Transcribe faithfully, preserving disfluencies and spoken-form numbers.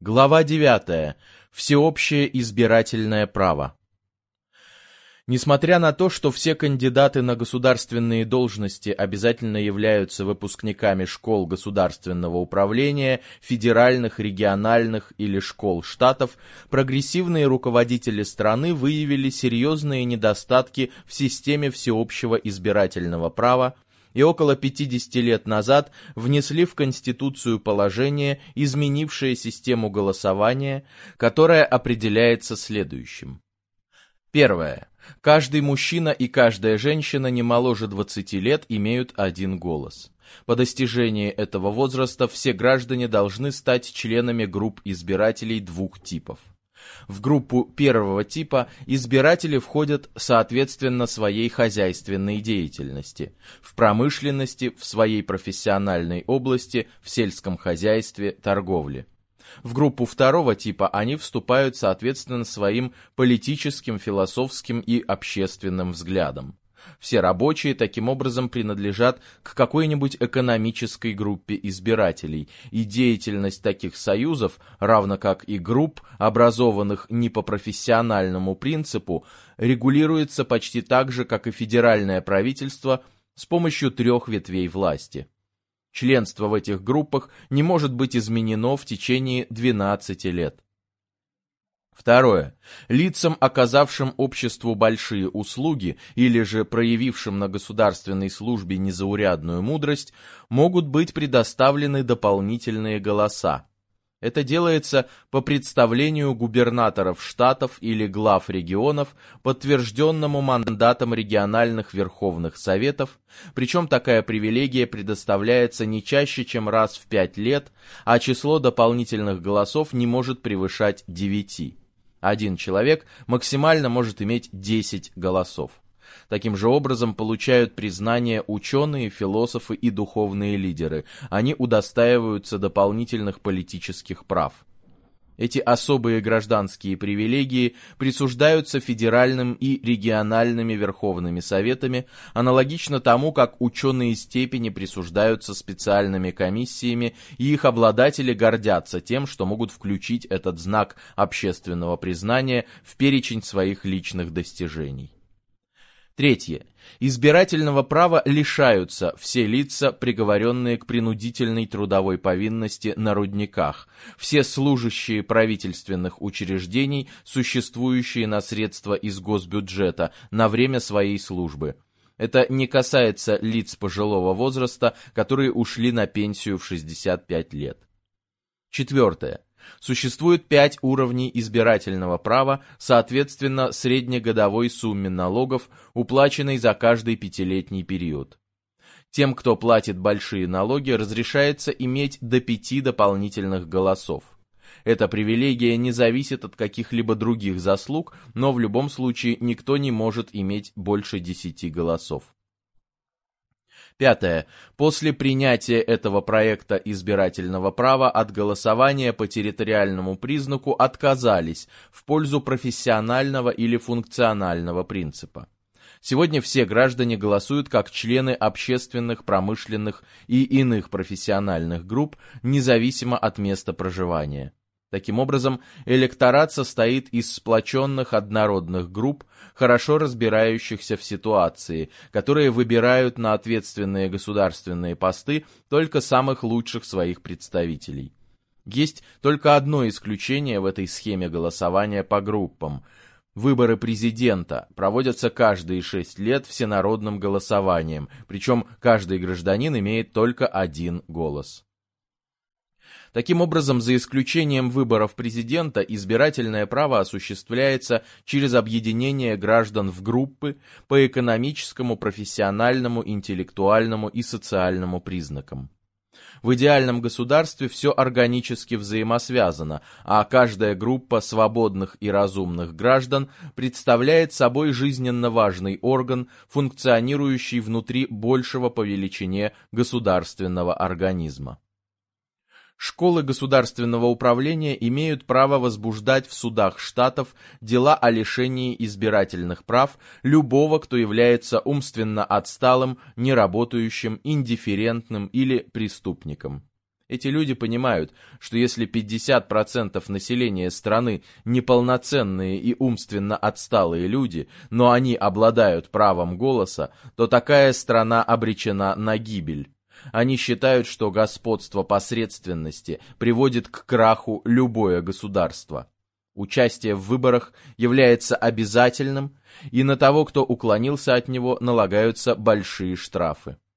Глава девятая. Всеобщее избирательное право. Несмотря на то, что все кандидаты на государственные должности обязательно являются выпускниками школ государственного управления, федеральных, региональных или школ штатов, прогрессивные руководители страны выявили серьезные недостатки в системе всеобщего избирательного права и около пятидесяти лет назад внесли в Конституцию положение, изменившее систему голосования, которое определяется следующим. Первое. Каждый мужчина и каждая женщина не моложе двадцати лет имеют один голос. По достижении этого возраста все граждане должны стать членами групп избирателей двух типов. В группу первого типа избиратели входят соответственно своей хозяйственной деятельности, в промышленности, в своей профессиональной области, в сельском хозяйстве, торговле. В группу второго типа они вступают соответственно своим политическим, философским и общественным взглядам. Все рабочие таким образом принадлежат к какой-нибудь экономической группе избирателей, и деятельность таких союзов, равно как и групп, образованных не по профессиональному принципу, регулируется почти так же, как и федеральное правительство, с помощью трех ветвей власти. Членство в этих группах не может быть изменено в течение двенадцати лет. Второе. Лицам, оказавшим обществу большие услуги или же проявившим на государственной службе незаурядную мудрость, могут быть предоставлены дополнительные голоса. Это делается по представлению губернаторов штатов или глав регионов, подтвержденному мандатом региональных верховных советов, причем такая привилегия предоставляется не чаще, чем раз в пять лет, а число дополнительных голосов не может превышать девяти. Один человек максимально может иметь десять голосов. Таким же образом получают признание ученые, философы и духовные лидеры. Они удостаиваются дополнительных политических прав. Эти особые гражданские привилегии присуждаются федеральным и региональными верховными советами, аналогично тому, как ученые степени присуждаются специальными комиссиями, и их обладатели гордятся тем, что могут включить этот знак общественного признания в перечень своих личных достижений. Третье. Избирательного права лишаются все лица, приговоренные к принудительной трудовой повинности на рудниках, все служащие правительственных учреждений, существующие на средства из госбюджета на время своей службы. Это не касается лиц пожилого возраста, которые ушли на пенсию в шестьдесят пять лет. Четвертое. Существует пять уровней избирательного права, соответственно среднегодовой сумме налогов, уплаченной за каждый пятилетний период. Тем, кто платит большие налоги, разрешается иметь до пяти дополнительных голосов. Эта привилегия не зависит от каких-либо других заслуг, но в любом случае никто не может иметь больше десяти голосов. Пятое. После принятия этого проекта избирательного права от голосования по территориальному признаку отказались в пользу профессионального или функционального принципа. Сегодня все граждане голосуют как члены общественных, промышленных и иных профессиональных групп, независимо от места проживания. Таким образом, электорат состоит из сплоченных однородных групп, хорошо разбирающихся в ситуации, которые выбирают на ответственные государственные посты только самых лучших своих представителей. Есть только одно исключение в этой схеме голосования по группам. Выборы президента проводятся каждые шесть лет всенародным голосованием, причем каждый гражданин имеет только один голос. Таким образом, за исключением выборов президента, избирательное право осуществляется через объединение граждан в группы по экономическому, профессиональному, интеллектуальному и социальному признакам. В идеальном государстве все органически взаимосвязано, а каждая группа свободных и разумных граждан представляет собой жизненно важный орган, функционирующий внутри большего по величине государственного организма. Школы государственного управления имеют право возбуждать в судах штатов дела о лишении избирательных прав любого, кто является умственно отсталым, неработающим, индифферентным или преступником. Эти люди понимают, что если пятьдесят процентов населения страны неполноценные и умственно отсталые люди, но они обладают правом голоса, то такая страна обречена на гибель. Они считают, что господство посредственности приводит к краху любое государство. Участие в выборах является обязательным, и на того, кто уклонился от него, налагаются большие штрафы.